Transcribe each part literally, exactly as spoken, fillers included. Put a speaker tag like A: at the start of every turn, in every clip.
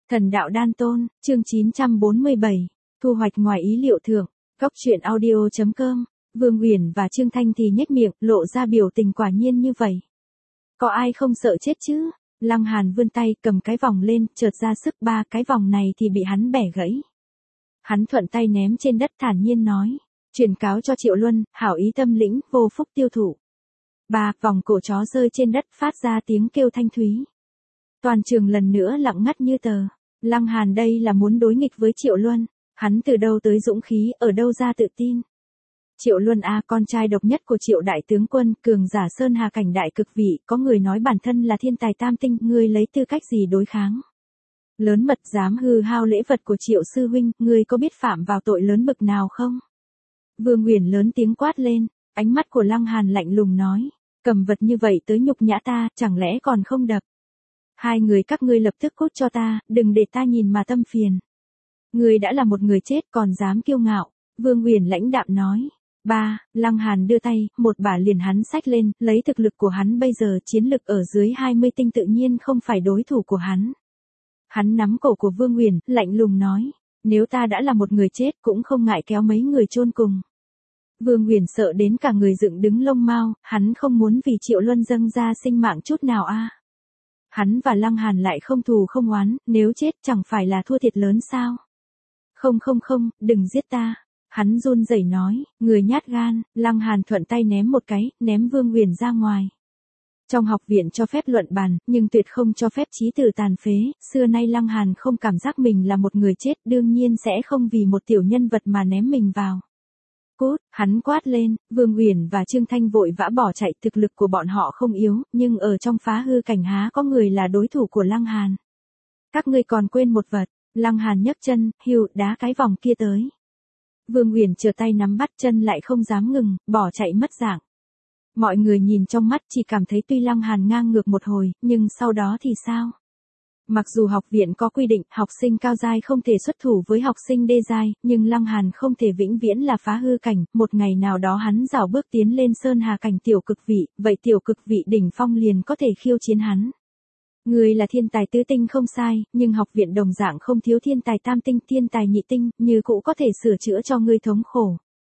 A: Thần đạo đan tôn, chương chín trăm bốn mươi bảy, thu hoạch ngoài ý liệu thưởng, góc truyện audio chấm com, Vương Uyển và Trương Thanh thì nhếch miệng, lộ ra biểu tình quả nhiên như vậy. Có ai không sợ chết chứ? Lăng Hàn vươn tay cầm cái vòng lên, chợt ra sức ba cái vòng này thì bị hắn bẻ gãy. Hắn thuận tay ném trên đất thản nhiên nói, truyền cáo cho Triệu Luân, hảo ý tâm lĩnh, vô phúc tiêu thụ. Ba, vòng cổ chó rơi trên đất phát ra tiếng kêu thanh thúy. Toàn trường lần nữa lặng ngắt như tờ. Lăng Hàn đây là muốn đối nghịch với Triệu Luân, hắn từ đâu tới dũng khí, ở đâu ra tự tin. Triệu Luân a, con trai độc nhất của Triệu đại tướng quân, cường giả sơn hà cảnh đại cực vị, có người nói bản thân là thiên tài tam tinh, ngươi lấy tư cách gì đối kháng? Lớn mật dám hư hao lễ vật của Triệu sư huynh, ngươi có biết phạm vào tội lớn bực nào không? Vương Uyển lớn tiếng quát lên, ánh mắt của Lăng Hàn lạnh lùng nói, cầm vật như vậy tới nhục nhã ta, chẳng lẽ còn không đập? Hai người các ngươi lập tức cút cho ta, đừng để ta nhìn mà tâm phiền. Ngươi đã là một người chết còn dám kiêu ngạo, Vương Uyển lãnh đạm nói. Ba, Lăng Hàn đưa tay, một bả liền hắn xách lên, lấy thực lực của hắn bây giờ chiến lực ở dưới hai mươi tinh tự nhiên không phải đối thủ của hắn. Hắn nắm cổ của Vương Uyển, lạnh lùng nói, nếu ta đã là một người chết cũng không ngại kéo mấy người chôn cùng. Vương Uyển sợ đến cả người dựng đứng lông mao, hắn không muốn vì Triệu Luân dâng ra sinh mạng chút nào a. À. Hắn và Lăng Hàn lại không thù không oán, nếu chết chẳng phải là thua thiệt lớn sao? Không không không, đừng giết ta. Hắn run rẩy nói, người nhát gan. Lăng Hàn thuận tay ném một cái, ném Vương Uyển ra ngoài. Trong học viện cho phép luận bàn, nhưng tuyệt không cho phép chí tử tàn phế, xưa nay Lăng Hàn không cảm giác mình là một người chết, đương nhiên sẽ không vì một tiểu nhân vật mà ném mình vào. Cút, hắn quát lên, Vương Uyển và Trương Thanh vội vã bỏ chạy, thực lực của bọn họ không yếu, nhưng ở trong phá hư cảnh há có người là đối thủ của Lăng Hàn. Các ngươi còn quên một vật, Lăng Hàn nhấc chân, hưu, đá cái vòng kia tới. Vương Uyển trở tay nắm bắt chân lại không dám ngừng, bỏ chạy mất dạng. Mọi người nhìn trong mắt chỉ cảm thấy tuy Lăng Hàn ngang ngược một hồi, nhưng sau đó thì sao? Mặc dù học viện có quy định học sinh cao giai không thể xuất thủ với học sinh đê giai, nhưng Lăng Hàn không thể vĩnh viễn là phá hư cảnh, một ngày nào đó hắn rảo bước tiến lên sơn hà cảnh tiểu cực vị, vậy tiểu cực vị đỉnh phong liền có thể khiêu chiến hắn. Người là thiên tài tứ tinh không sai, nhưng học viện đồng dạng không thiếu thiên tài tam tinh, thiên tài nhị tinh, như cũ có thể sửa chữa cho ngươi thống khổ.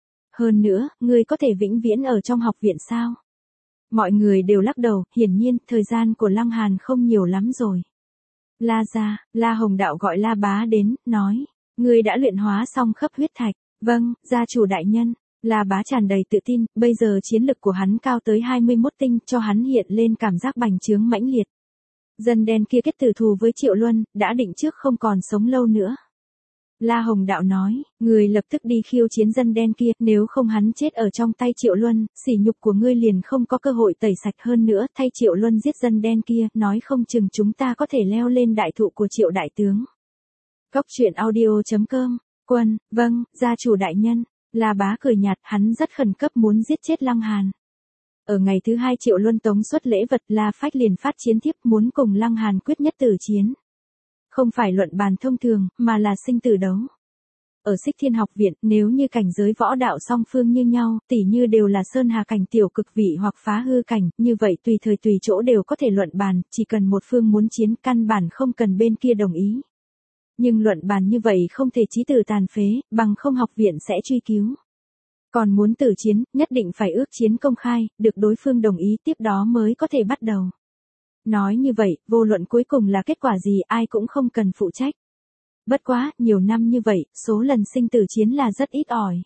A: Hơn nữa, ngươi có thể vĩnh viễn ở trong học viện sao? Mọi người đều lắc đầu, hiển nhiên, thời gian của Lăng Hàn không nhiều lắm rồi. La gia, La Hồng Đạo gọi La Bá đến, nói, ngươi đã luyện hóa xong khắp huyết thạch. Vâng, gia chủ đại nhân. La Bá tràn đầy tự tin, bây giờ chiến lực của hắn cao tới hai mươi mốt tinh, cho hắn hiện lên cảm giác bành trướng mãnh liệt. Dân đen kia kết tử thù với Triệu Luân, đã định trước không còn sống lâu nữa. La Hồng Đạo nói, người lập tức đi khiêu chiến dân đen kia, nếu không hắn chết ở trong tay Triệu Luân, sỉ nhục của ngươi liền không có cơ hội tẩy sạch hơn nữa, thay Triệu Luân giết dân đen kia, nói không chừng chúng ta có thể leo lên đại thụ của Triệu đại tướng. Góc truyện audio chấm com, quân, vâng, gia chủ đại nhân. La Bá cười nhạt, hắn rất khẩn cấp muốn giết chết Lăng Hàn. Ở ngày thứ hai Triệu Luân tống xuất lễ vật, La Phách liền phát chiến thiếp muốn cùng Lăng Hàn quyết nhất tử chiến. Không phải luận bàn thông thường, mà là sinh tử đấu. Ở Xích Thiên học viện, nếu như cảnh giới võ đạo song phương như nhau, tỉ như đều là sơn hà cảnh tiểu cực vị hoặc phá hư cảnh, như vậy tùy thời tùy chỗ đều có thể luận bàn, chỉ cần một phương muốn chiến, căn bản không cần bên kia đồng ý. Nhưng luận bàn như vậy không thể chí tử tàn phế, bằng không học viện sẽ truy cứu. Còn muốn tử chiến, nhất định phải ước chiến công khai, được đối phương đồng ý, tiếp đó mới có thể bắt đầu. Nói như vậy, vô luận cuối cùng là kết quả gì ai cũng không cần phụ trách. Bất quá, nhiều năm như vậy, số lần sinh tử chiến là rất ít ỏi.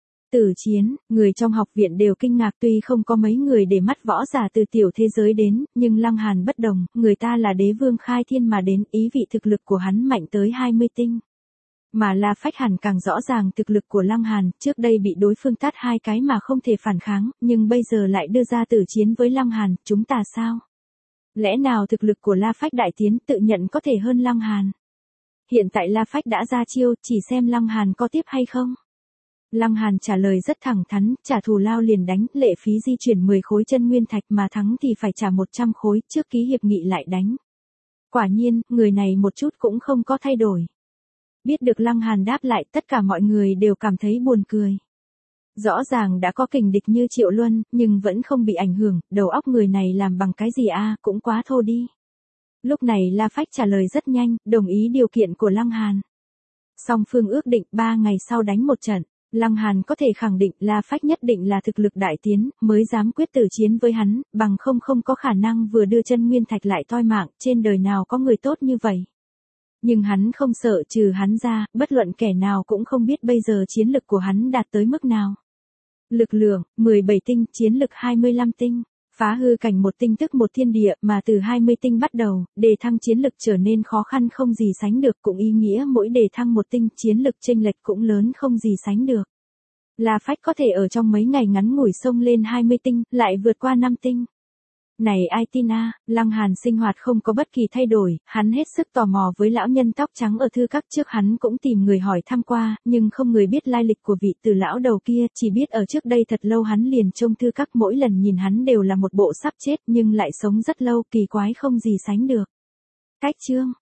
A: Tử chiến, người trong học viện đều kinh ngạc, tuy không có mấy người để mắt võ giả từ tiểu thế giới đến, nhưng Lăng Hàn bất đồng, người ta là đế vương khai thiên mà đến, ý vị thực lực của hắn mạnh tới hai mươi tinh. Mà La Phách hẳn càng rõ ràng thực lực của Lăng Hàn, trước đây bị đối phương tát hai cái mà không thể phản kháng, nhưng bây giờ lại đưa ra tử chiến với Lăng Hàn, chúng ta sao? Lẽ nào thực lực của La Phách đại tiến tự nhận có thể hơn Lăng Hàn? Hiện tại La Phách đã ra chiêu, chỉ xem Lăng Hàn có tiếp hay không? Lăng Hàn trả lời rất thẳng thắn, trả thù lao liền đánh, lệ phí di chuyển mười khối chân nguyên thạch mà thắng thì phải trả một trăm khối, trước ký hiệp nghị lại đánh. Quả nhiên, người này một chút cũng không có thay đổi. Biết được Lăng Hàn đáp lại, tất cả mọi người đều cảm thấy buồn cười. Rõ ràng đã có kình địch như Triệu Luân, nhưng vẫn không bị ảnh hưởng, đầu óc người này làm bằng cái gì a, cũng quá thô đi. Lúc này La Phách trả lời rất nhanh, đồng ý điều kiện của Lăng Hàn. Song phương ước định ba ngày sau đánh một trận. Lăng Hàn có thể khẳng định La Phách nhất định là thực lực đại tiến, mới dám quyết tử chiến với hắn, bằng không không có khả năng vừa đưa chân nguyên thạch lại toi mạng, trên đời nào có người tốt như vậy. Nhưng hắn không sợ, trừ hắn ra, bất luận kẻ nào cũng không biết bây giờ chiến lực của hắn đạt tới mức nào. Lực lượng, mười bảy tinh, chiến lực hai mươi lăm tinh. Phá hư cảnh một tinh tức một thiên địa, mà từ hai mươi tinh bắt đầu, đề thăng chiến lực trở nên khó khăn không gì sánh được, cũng ý nghĩa mỗi đề thăng một tinh, chiến lực chênh lệch cũng lớn không gì sánh được. La Phách có thể ở trong mấy ngày ngắn ngủi xông lên hai mươi tinh, lại vượt qua năm tinh. Này ai tin a, Lăng Hàn sinh hoạt không có bất kỳ thay đổi, hắn hết sức tò mò với lão nhân tóc trắng ở thư các, trước hắn cũng tìm người hỏi thăm qua, nhưng không người biết lai lịch của vị Từ lão đầu kia, chỉ biết ở trước đây thật lâu hắn liền trông thư các, mỗi lần nhìn hắn đều là một bộ sắp chết nhưng lại sống rất lâu, kỳ quái không gì sánh được. Cách chương